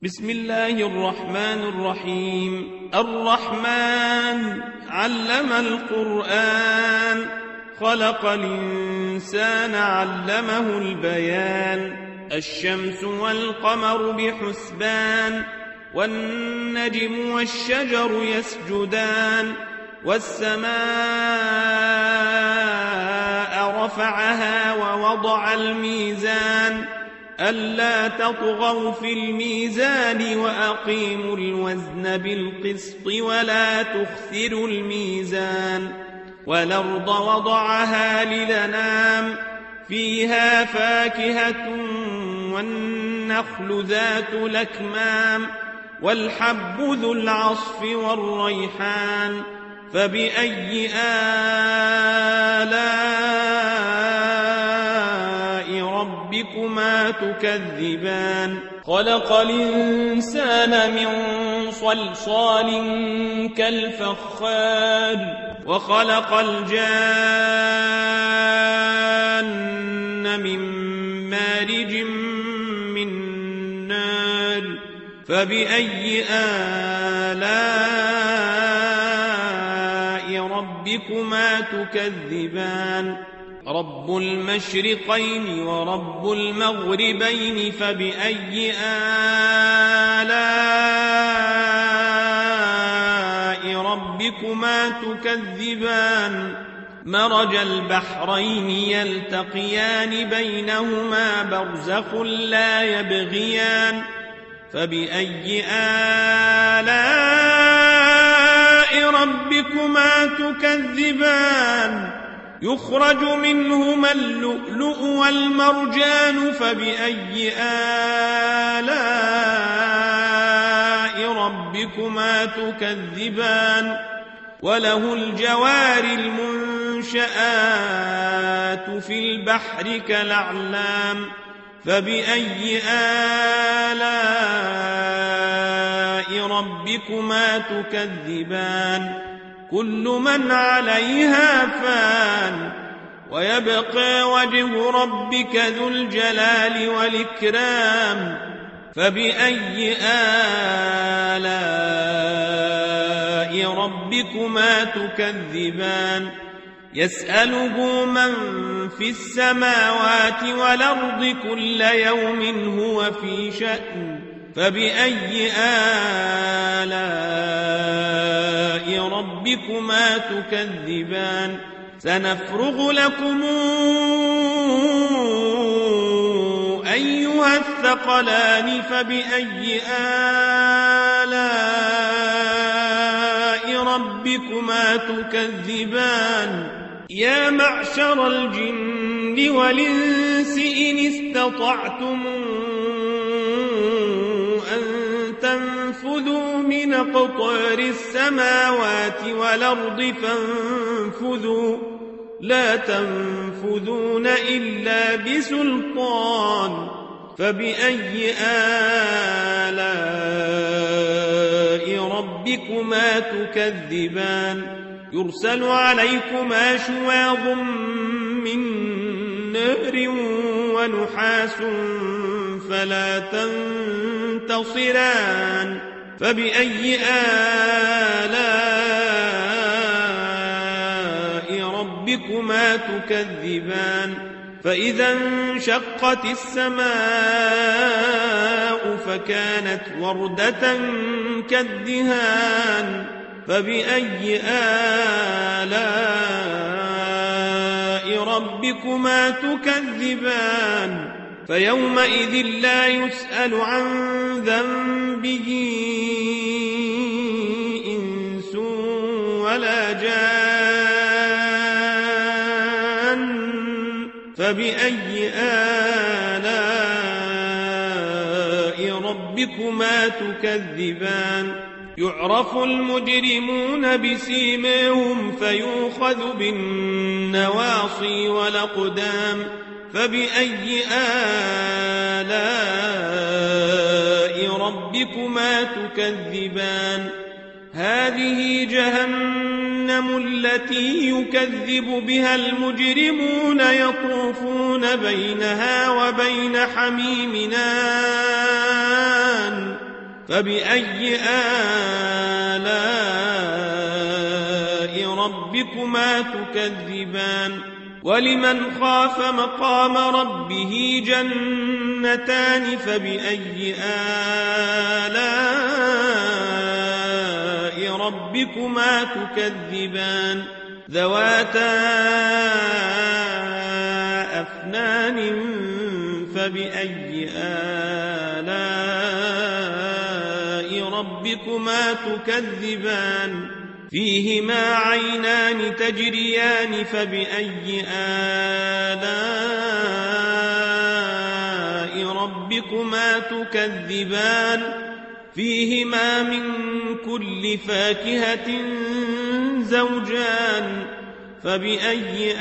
بسم الله الرحمن الرحيم. الرحمن علم القرآن، خلق الإنسان علمه البيان. الشمس والقمر بحسبان، والنجم والشجر يسجدان. والسماء رفعها ووضع الميزان، ألا تطغوا في الميزان وأقيموا الوزن بالقسط ولا تخسروا الميزان. والأرض وضعها للأنام، فيها فاكهة والنخل ذات الأكمام، والحب ذو العصف والريحان. فبأي آلاء ربكما تكذبان؟ خلق الإنسان من صلصال كالفخار، وخلق الجان من مارج من نار. فبأي آلاء ربكما تكذبان؟ رب المشرقين ورب المغربين. فبأي آلاء ربكما تكذبان؟ مرج البحرين يلتقيان، بينهما برزخ لا يبغيان. فبأي آلاء ربكما تكذبان؟ يخرج منهما اللؤلؤ والمرجان. فبأي آلاء ربكما تكذبان؟ وله الجوار المنشآت في البحر كالأعلام. فبأي آلاء ربكما تكذبان؟ كل من عليها فان، ويبقى وجه ربك ذو الجلال والإكرام. فبأي آلاء ربكما تكذبان؟ يسأله من في السماوات والأرض، كل يوم هو في شأن. فبأي آلاء ربكما تكذبان؟ سنفرغ لكم أيها الثقلان. فبأي آلاء ربكما تكذبان؟ يا معشر الجن والإنس إن استطعتم أن تنفذوا من أقطار السماوات والأرض فانفذوا، لا تنفذون إلا بسلطان. فبأي آلاء ربكما تكذبان؟ يرسل عليكما شواظ من نار ونحاس فلا تنتصران. فبأي آلاء ربكما تكذبان؟ فإذا انشقت السماء فكانت وردة كالدهان. فبأي آلاء ربكما تكذبان؟ فيومئذ لا يسأل عن ذنبه إنس ولا جان. فبأي آلاء ربكما تكذبان؟ يعرف المجرمون بسيماهم، فيؤخذ بالنواصي والأقدام. فبأي آلاء ربكما تكذبان؟ هذه جهنم التي يكذب بها المجرمون، يطوفون بينها وبين حميم آن فبأي آلاء ربكما تكذبان ولمن خاف مقام ربه جنتان فبأي آلاء ربكما تكذبان ذواتا أفنان فبأي آلاء ربكما تكذبان فيهما عينان تجريان فبأي آلاء ربكما تكذبان فيهما من كل فاكهة زوجان فبأي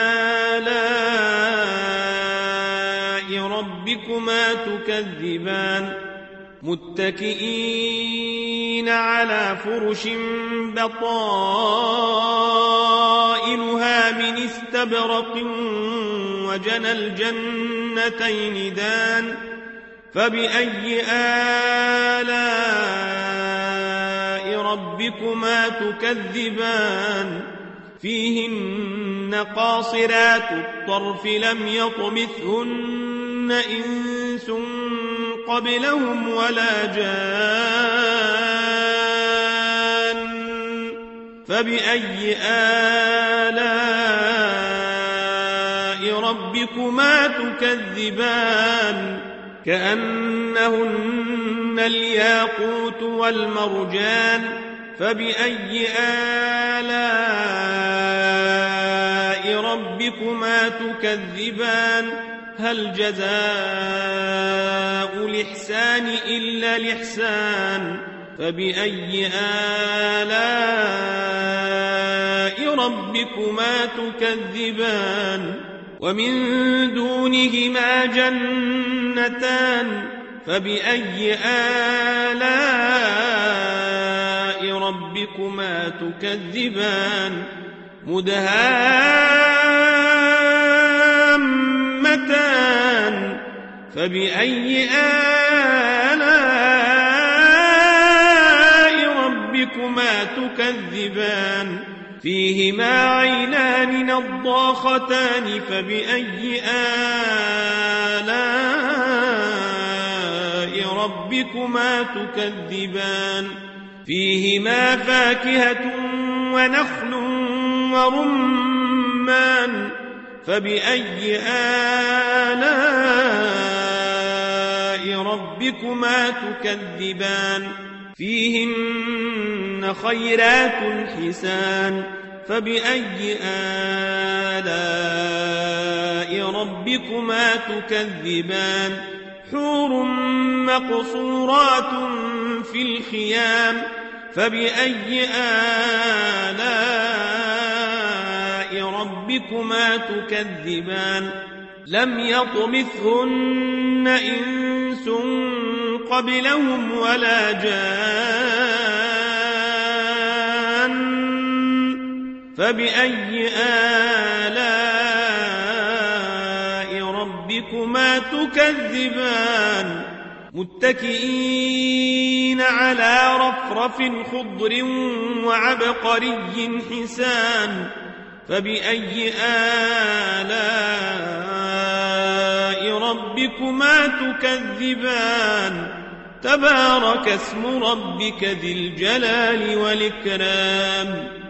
آلاء ربكما تكذبان متكئين على فرش بطائنها من استبرق وجنى الجنتين دان فبأي آلاء ربكما تكذبان فيهن قاصرات الطرف لم يطمثهن إنس قبلهم ولا جان فبأي آلاء ربكما تكذبان كأنهن الياقوت والمرجان فبأي آلاء ربكما تكذبان هل جزاء الإحسان إلا الإحسان فبأي آلاء ربكما تكذبان ومن دونهما جنتان فبأي آلاء ربكما تكذبان مدهامتان فبأي آلاء ربكما تكذبان فيهما عينان نضاختان فبأي آلاء ربكما تكذبان فيهما فاكهة ونخل ورمان فبأي آلاء ربكما تكذبان فيهن خيرات حسان فبأي آلاء ربكما تكذبان حور مقصورات في الخيام فبأي آلاء ربكما تكذبان لم يطمثهن إنس قبلهم ولا جان فبأي آلاء ربكما تكذبان متكئين على رفرف خضر وعبقري حسان فبأي آلاء ربكما تكذبان تبارك اسم ربك ذي الجلال والإكرام